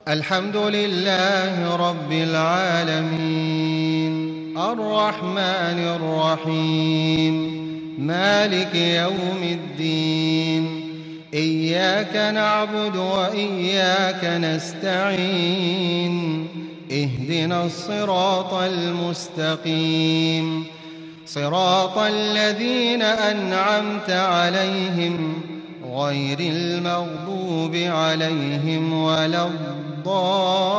الحمد لله رب العالمين الرحمن الرحيم مالك يوم الدين إياك نعبد وإياك نستعين اهدنا الصراط المستقيم صراط الذين أنعمت عليهم غير المغضوب عليهم ولا الضالين